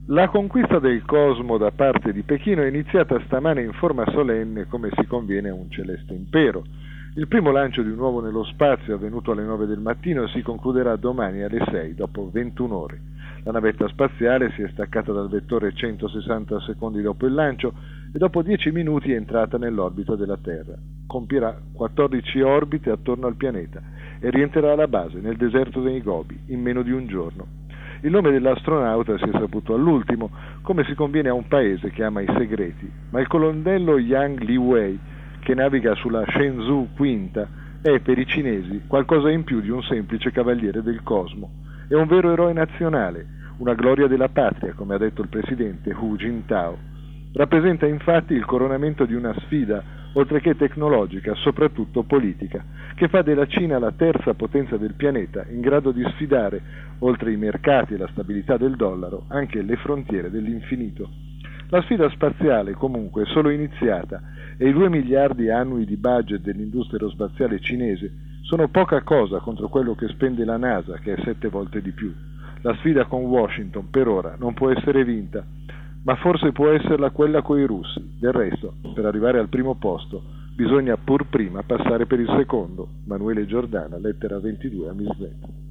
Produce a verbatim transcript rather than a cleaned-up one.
La conquista del cosmo da parte di Pechino è iniziata stamane in forma solenne, come si conviene a un celeste impero. Il primo lancio di un uomo nello spazio, avvenuto alle nove del mattino, si concluderà domani alle sei, dopo ventuno ore. La navetta spaziale si è staccata dal vettore centosessanta secondi dopo il lancio e dopo dieci minuti è entrata nell'orbita della Terra. Compierà quattordici orbite attorno al pianeta e rientrerà alla base, nel deserto dei Gobi, in meno di un giorno. Il nome dell'astronauta si è saputo all'ultimo, come si conviene a un paese che ama i segreti, ma il colonnello Yang Liwei, che naviga sulla Shenzhou V, è per i cinesi qualcosa in più di un semplice cavaliere del cosmo. È un vero eroe nazionale, una gloria della patria, come ha detto il presidente Hu Jintao. Rappresenta infatti il coronamento di una sfida, oltre che tecnologica, soprattutto politica, che fa della Cina la terza potenza del pianeta, in grado di sfidare, oltre i mercati e la stabilità del dollaro, anche le frontiere dell'infinito. La sfida spaziale, comunque, è solo iniziata e i due miliardi annui di budget dell'industria aerospaziale cinese sono poca cosa contro quello che spende la NASA, che è sette volte di più. La sfida con Washington, per ora, non può essere vinta, ma forse può esserla quella coi russi. Del resto, per arrivare al primo posto, bisogna pur prima passare per il secondo. Manuele Giordana, lettera ventidue a Mislet.